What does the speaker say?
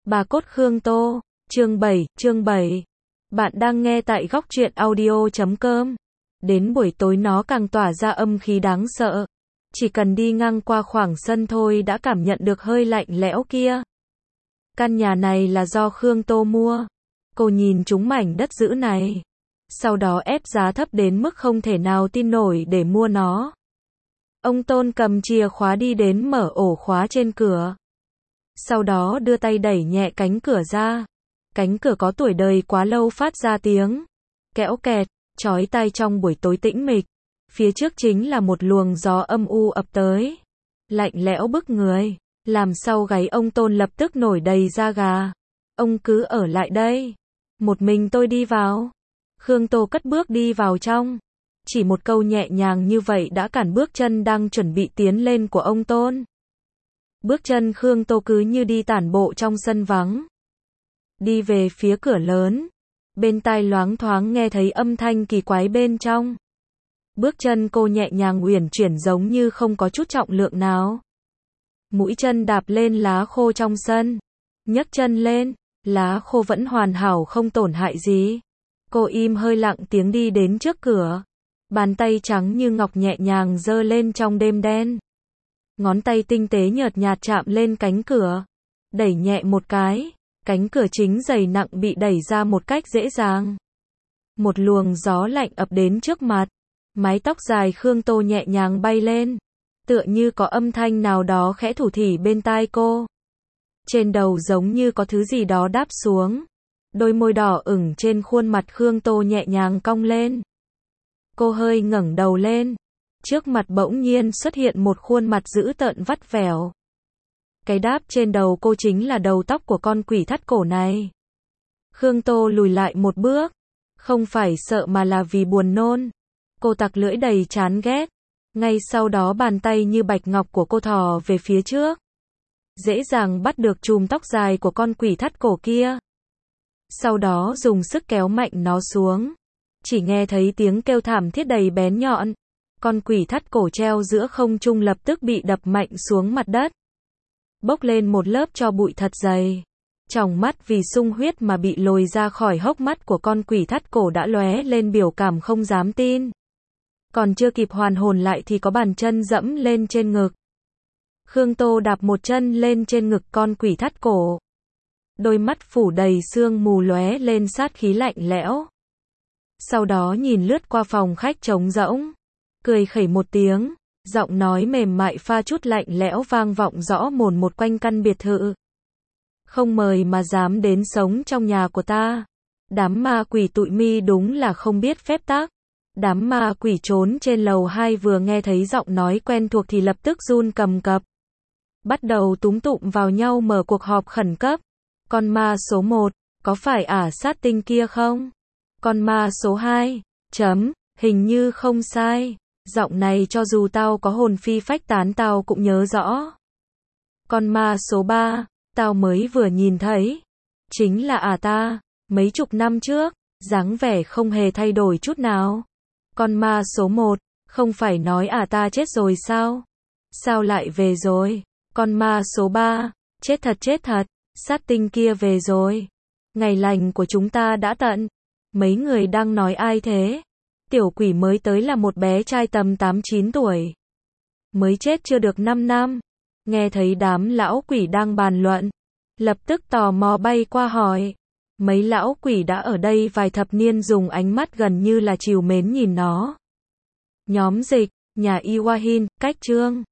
Bà cốt Khương Tô, chương 7. Bạn đang nghe tại góc truyện audio.com. Đến buổi tối nó càng tỏa ra âm khí đáng sợ. Chỉ cần đi ngang qua khoảng sân thôi đã cảm nhận được hơi lạnh lẽo kia. Căn nhà này là do Khương Tô mua. Cô nhìn chúng mảnh đất giữ này. Sau đó ép giá thấp đến mức không thể nào tin nổi để mua nó. Ông Tôn cầm chìa khóa đi đến mở ổ khóa trên cửa. Sau đó đưa tay đẩy nhẹ cánh cửa ra. Cánh cửa có tuổi đời quá lâu phát ra tiếng kẽo kẹt, chói tai trong buổi tối tĩnh mịch. Phía trước chính là một luồng gió âm u ập tới. Lạnh lẽo bức người, làm sau gáy ông Tôn lập tức nổi đầy da gà. Ông cứ ở lại đây. Một mình tôi đi vào. Khương Tô cất bước đi vào trong. Chỉ một câu nhẹ nhàng như vậy đã cản bước chân đang chuẩn bị tiến lên của ông Tôn. Bước chân Khương Tô cứ như đi tản bộ trong sân vắng. Đi về phía cửa lớn. Bên tai loáng thoáng nghe thấy âm thanh kỳ quái bên trong. Bước chân cô nhẹ nhàng uyển chuyển giống như không có chút trọng lượng nào. Mũi chân đạp lên lá khô trong sân. Nhấc chân lên, lá khô vẫn hoàn hảo không tổn hại gì. Cô im hơi lặng tiếng đi đến trước cửa. Bàn tay trắng như ngọc nhẹ nhàng giơ lên trong đêm đen. Ngón tay tinh tế nhợt nhạt chạm lên cánh cửa. Đẩy nhẹ một cái. Cánh cửa chính dày nặng bị đẩy ra một cách dễ dàng. Một luồng gió lạnh ập đến trước mặt. Mái tóc dài Khương Tô nhẹ nhàng bay lên. Tựa như có âm thanh nào đó khẽ thủ thỉ bên tai cô. Trên đầu giống như có thứ gì đó đáp xuống. Đôi môi đỏ ửng trên khuôn mặt Khương Tô nhẹ nhàng cong lên. Cô hơi ngẩng đầu lên. Trước mặt bỗng nhiên xuất hiện một khuôn mặt dữ tợn vắt vẻo. Cái đáp trên đầu cô chính là đầu tóc của con quỷ thắt cổ này. Khương Tô lùi lại một bước. Không phải sợ mà là vì buồn nôn. Cô tặc lưỡi đầy chán ghét. Ngay sau đó bàn tay như bạch ngọc của cô thò về phía trước. Dễ dàng bắt được chùm tóc dài của con quỷ thắt cổ kia. Sau đó dùng sức kéo mạnh nó xuống. Chỉ nghe thấy tiếng kêu thảm thiết đầy bén nhọn. Con quỷ thắt cổ treo giữa không trung lập tức bị đập mạnh xuống mặt đất. Bốc lên một lớp tro bụi thật dày. Tròng mắt vì sung huyết mà bị lồi ra khỏi hốc mắt của con quỷ thắt cổ đã lóe lên biểu cảm không dám tin. Còn chưa kịp hoàn hồn lại thì có bàn chân dẫm lên trên ngực. Khương Tô đạp một chân lên trên ngực con quỷ thắt cổ. Đôi mắt phủ đầy sương mù lóe lên sát khí lạnh lẽo. Sau đó nhìn lướt qua phòng khách trống rỗng. Cười khẩy một tiếng. Giọng nói mềm mại pha chút lạnh lẽo vang vọng rõ mồn một quanh căn biệt thự. Không mời mà dám đến sống trong nhà của ta. Đám ma quỷ tụi mi đúng là không biết phép tắc. Đám ma quỷ trốn trên lầu 2 vừa nghe thấy giọng nói quen thuộc thì lập tức run cầm cập. Bắt đầu túm tụm vào nhau mở cuộc họp khẩn cấp. Con ma số 1, có phải sát tinh kia không? Con ma số 2, hình như không sai. Giọng này cho dù tao có hồn phi phách tán tao cũng nhớ rõ. Con ma số 3, tao mới vừa nhìn thấy. Chính là ta, mấy chục năm trước, dáng vẻ không hề thay đổi chút nào. Con ma số 1, không phải nói ta chết rồi sao? Sao lại về rồi? Con ma số 3, chết thật, sát tinh kia về rồi. Ngày lành của chúng ta đã tận. Mấy người đang nói ai thế? Tiểu quỷ mới tới là một bé trai tầm 8-9 tuổi. Mới chết chưa được 5 năm. Nghe thấy đám lão quỷ đang bàn luận. Lập tức tò mò bay qua hỏi. Mấy lão quỷ đã ở đây vài thập niên dùng ánh mắt gần như là trìu mến nhìn nó. Nhóm dịch, nhà Iwahin, cách chương.